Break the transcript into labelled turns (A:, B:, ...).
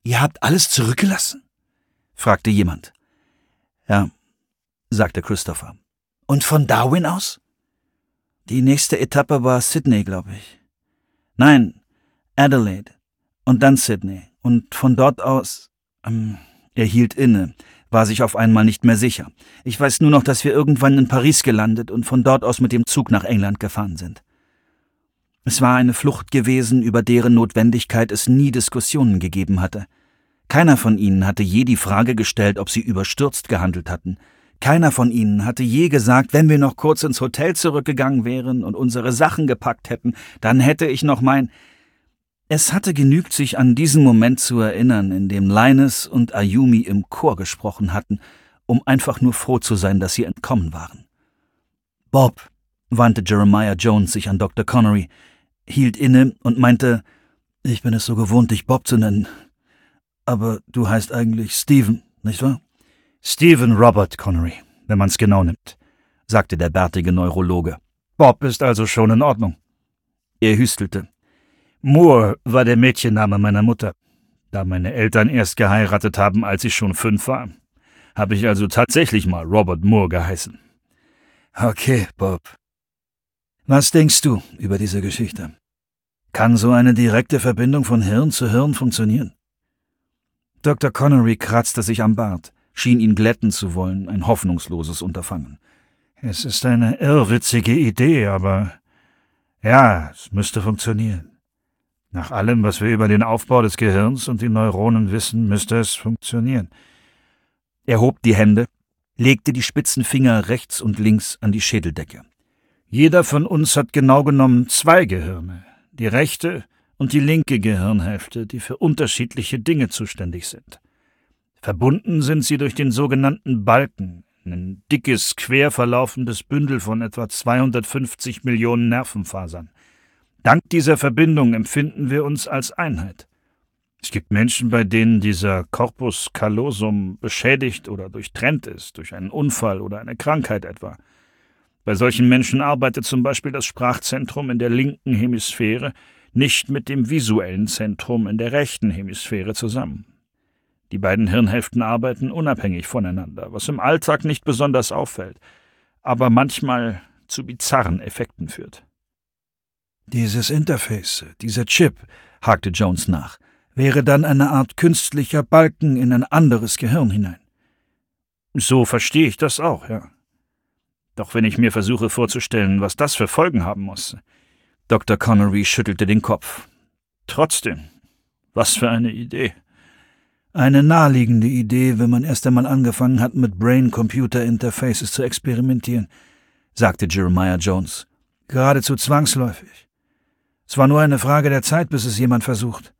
A: »Ihr habt alles zurückgelassen?« fragte jemand. »Ja«, sagte Christopher. »Und von Darwin aus?« »Die nächste Etappe war Sydney, glaube ich.« »Nein, Adelaide. Und dann Sydney. Und von dort aus...« Er hielt inne, war sich auf einmal nicht mehr sicher. »Ich weiß nur noch, dass wir irgendwann in Paris gelandet und von dort aus mit dem Zug nach England gefahren sind.« Es war eine Flucht gewesen, über deren Notwendigkeit es nie Diskussionen gegeben hatte. Keiner von ihnen hatte je die Frage gestellt, ob sie überstürzt gehandelt hatten. Keiner von ihnen hatte je gesagt, wenn wir noch kurz ins Hotel zurückgegangen wären und unsere Sachen gepackt hätten, dann hätte ich noch mein... Es hatte genügt, sich an diesen Moment zu erinnern, in dem Linus und Ayumi im Chor gesprochen hatten, um einfach nur froh zu sein, dass sie entkommen waren. »Bob«, wandte Jeremiah Jones sich an Dr. Connery, hielt inne und meinte, »Ich bin es so gewohnt, dich Bob zu nennen. Aber du heißt eigentlich Stephen, nicht wahr?« »Stephen Robert Connery, wenn man's genau nimmt«, sagte der bärtige Neurologe. »Bob ist also schon in Ordnung.« Er hüstelte. »Moore war der Mädchenname meiner Mutter. Da meine Eltern erst geheiratet haben, als ich schon 5 war, habe ich also tatsächlich mal Robert Moore geheißen.« »Okay, Bob. Was denkst du über diese Geschichte? Kann so eine direkte Verbindung von Hirn zu Hirn funktionieren?« Dr. Connery kratzte sich am Bart, schien ihn glätten zu wollen, ein hoffnungsloses Unterfangen. »Es ist eine irrwitzige Idee, aber ja, es müsste funktionieren. Nach allem, was wir über den Aufbau des Gehirns und die Neuronen wissen, müsste es funktionieren.« Er hob die Hände, legte die spitzen Finger rechts und links an die Schädeldecke. »Jeder von uns hat genau genommen 2 Gehirne, die rechte und die linke Gehirnhälfte, die für unterschiedliche Dinge zuständig sind. Verbunden sind sie durch den sogenannten Balken, ein dickes, quer verlaufendes Bündel von etwa 250 Millionen Nervenfasern. Dank dieser Verbindung empfinden wir uns als Einheit. Es gibt Menschen, bei denen dieser Corpus callosum beschädigt oder durchtrennt ist, durch einen Unfall oder eine Krankheit etwa. Bei solchen Menschen arbeitet zum Beispiel das Sprachzentrum in der linken Hemisphäre nicht mit dem visuellen Zentrum in der rechten Hemisphäre zusammen. Die beiden Hirnhälften arbeiten unabhängig voneinander, was im Alltag nicht besonders auffällt, aber manchmal zu bizarren Effekten führt.« »Dieses Interface, dieser Chip«, hakte Jones nach, »wäre dann eine Art künstlicher Balken in ein anderes Gehirn hinein.« »So verstehe ich das auch, ja. Doch wenn ich mir versuche vorzustellen, was das für Folgen haben muss...« Dr. Connery schüttelte den Kopf. »Trotzdem, was für eine Idee.« »Eine naheliegende Idee, wenn man erst einmal angefangen hat, mit Brain-Computer-Interfaces zu experimentieren«, sagte Jeremiah Jones. »Geradezu zwangsläufig. Es war nur eine Frage der Zeit, bis es jemand versucht.«